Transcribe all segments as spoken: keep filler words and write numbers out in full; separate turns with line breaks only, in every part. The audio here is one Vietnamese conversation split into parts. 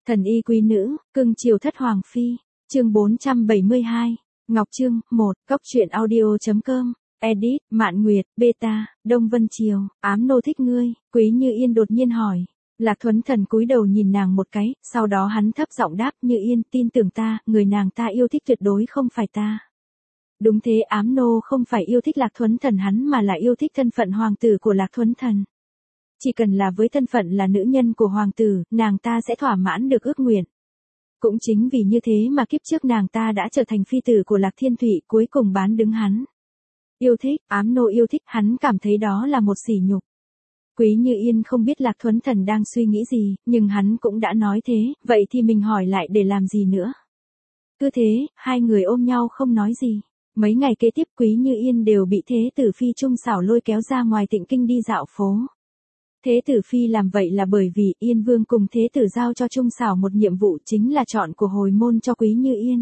Thần y quý nữ, cưng chiều thất hoàng phi, chương bốn trăm bảy mươi hai, Ngọc Trương, một, Cốc truyện audio.com, edit, Mạn Nguyệt, beta, Đông Vân Triều, ám nô thích ngươi, Quý Như Yên đột nhiên hỏi. Lạc Thuấn Thần cúi đầu nhìn nàng một cái, sau đó hắn thấp giọng đáp, Như Yên, tin tưởng ta, người nàng ta yêu thích tuyệt đối không phải ta. Đúng thế, ám nô không phải yêu thích Lạc Thuấn Thần hắn mà là yêu thích thân phận hoàng tử của Lạc Thuấn Thần. Chỉ cần là với thân phận là nữ nhân của hoàng tử, nàng ta sẽ thỏa mãn được ước nguyện. Cũng chính vì như thế mà kiếp trước nàng ta đã trở thành phi tử của Lạc Thiên Thụy, cuối cùng bán đứng hắn. Yêu thích, ám nô yêu thích, hắn cảm thấy đó là một sỉ nhục. Quý Như Yên không biết Lạc Thuấn Thần đang suy nghĩ gì, nhưng hắn cũng đã nói thế, vậy thì mình hỏi lại để làm gì nữa. Cứ thế, hai người ôm nhau không nói gì. Mấy ngày kế tiếp Quý Như Yên đều bị Thế tử Phi Trung Xảo lôi kéo ra ngoài Tịnh Kinh đi dạo phố. Thế tử Phi làm vậy là bởi vì Yên Vương cùng Thế tử giao cho Trung Xảo một nhiệm vụ, chính là chọn của hồi môn cho Quý Như Yên.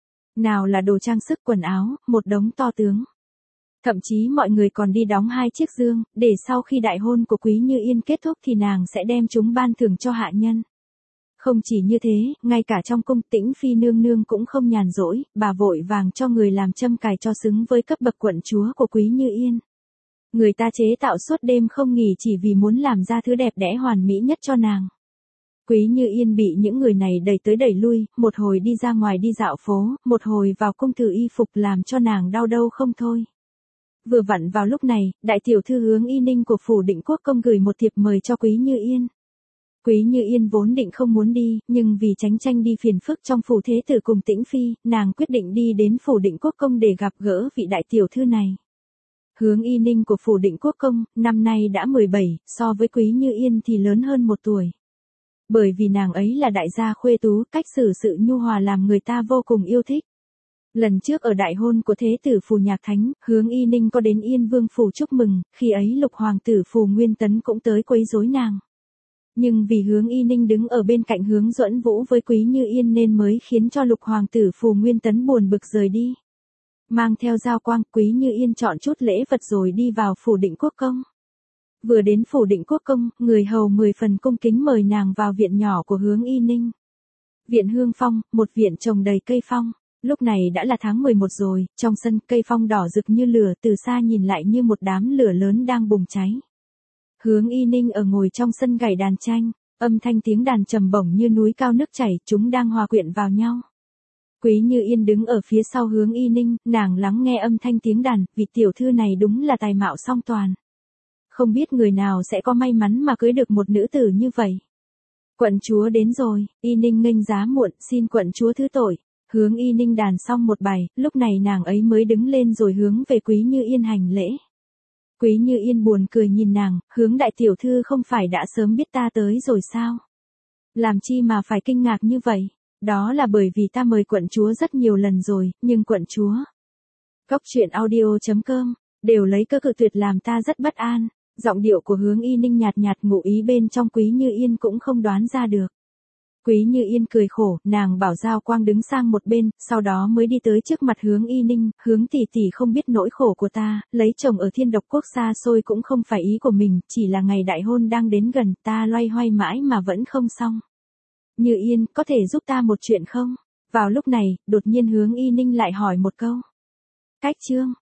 Nào là đồ trang sức quần áo, một đống to tướng. Thậm chí mọi người còn đi đóng hai chiếc dương, để sau khi đại hôn của Quý Như Yên kết thúc thì nàng sẽ đem chúng ban thưởng cho hạ nhân. Không chỉ như thế, ngay cả trong cung Tĩnh Phi nương nương cũng không nhàn rỗi, bà vội vàng cho người làm châm cài cho xứng với cấp bậc quận chúa của Quý Như Yên. Người ta chế tạo suốt đêm không nghỉ chỉ vì muốn làm ra thứ đẹp đẽ hoàn mỹ nhất cho nàng. Quý Như Yên bị những người này đẩy tới đẩy lui, một hồi đi ra ngoài đi dạo phố, một hồi vào cung thử y phục làm cho nàng đau đâu không thôi. Vừa vặn vào lúc này, đại tiểu thư Hướng Y Ninh của phủ Định Quốc công gửi một thiệp mời cho Quý Như Yên. Quý Như Yên vốn định không muốn đi, nhưng vì tránh tranh đi phiền phức trong phủ thế tử cùng Tĩnh Phi, nàng quyết định đi đến phủ Định Quốc công để gặp gỡ vị đại tiểu thư này. Hướng Y Ninh của phủ Định Quốc công, năm nay đã mười bảy, so với Quý Như Yên thì lớn hơn một tuổi. Bởi vì nàng ấy là đại gia khuê tú, cách xử sự nhu hòa làm người ta vô cùng yêu thích. Lần trước ở đại hôn của Thế tử Phù Nhạc Thánh, Hướng Y Ninh có đến Yên Vương phủ chúc mừng, khi ấy Lục hoàng tử Phù Nguyên Tấn cũng tới quấy rối nàng. Nhưng vì Hướng Y Ninh đứng ở bên cạnh Hướng Duẫn Vũ với Quý Như Yên nên mới khiến cho Lục hoàng tử Phù Nguyên Tấn buồn bực rời đi. Mang theo dao quang, Quý Như Yên chọn chút lễ vật rồi đi vào phủ Định Quốc công. Vừa đến phủ Định Quốc công, người hầu mười phần cung kính mời nàng vào viện nhỏ của Hướng Y Ninh. Viện Hương Phong, một viện trồng đầy cây phong. Lúc này đã là tháng mười một rồi, trong sân cây phong đỏ rực như lửa, từ xa nhìn lại như một đám lửa lớn đang bùng cháy. Hướng Y Ninh ở ngồi trong sân gảy đàn tranh, âm thanh tiếng đàn trầm bổng như núi cao nước chảy, chúng đang hòa quyện vào nhau. Quý Như Yên đứng ở phía sau Hướng Y Ninh, nàng lắng nghe âm thanh tiếng đàn, vị tiểu thư này đúng là tài mạo song toàn. Không biết người nào sẽ có may mắn mà cưới được một nữ tử như vậy. Quận chúa đến rồi, Y Ninh nghênh giá muộn, xin quận chúa thứ tội. Hướng Y Ninh đàn xong một bài, lúc này nàng ấy mới đứng lên rồi hướng về Quý Như Yên hành lễ. Quý Như Yên buồn cười nhìn nàng, Hướng đại tiểu thư không phải đã sớm biết ta tới rồi sao? Làm chi mà phải kinh ngạc như vậy? Đó là bởi vì ta mời quận chúa rất nhiều lần rồi, nhưng quận chúa. Cốc truyện audio.com, đều lấy cơ cự tuyệt làm ta rất bất an. Giọng điệu của Hướng Y Ninh nhạt nhạt, ngụ ý bên trong Quý Như Yên cũng không đoán ra được. Quý Như Yên cười khổ, nàng bảo Giao Quang đứng sang một bên, sau đó mới đi tới trước mặt Hướng Y Ninh, Hướng tỷ tỷ không biết nỗi khổ của ta, lấy chồng ở Thiên Độc Quốc xa xôi cũng không phải ý của mình, chỉ là ngày đại hôn đang đến gần, ta loay hoay mãi mà vẫn không xong. Như Yên, có thể giúp ta một chuyện không? Vào lúc này, đột nhiên Hướng Y Ninh lại hỏi một câu. Cách chương,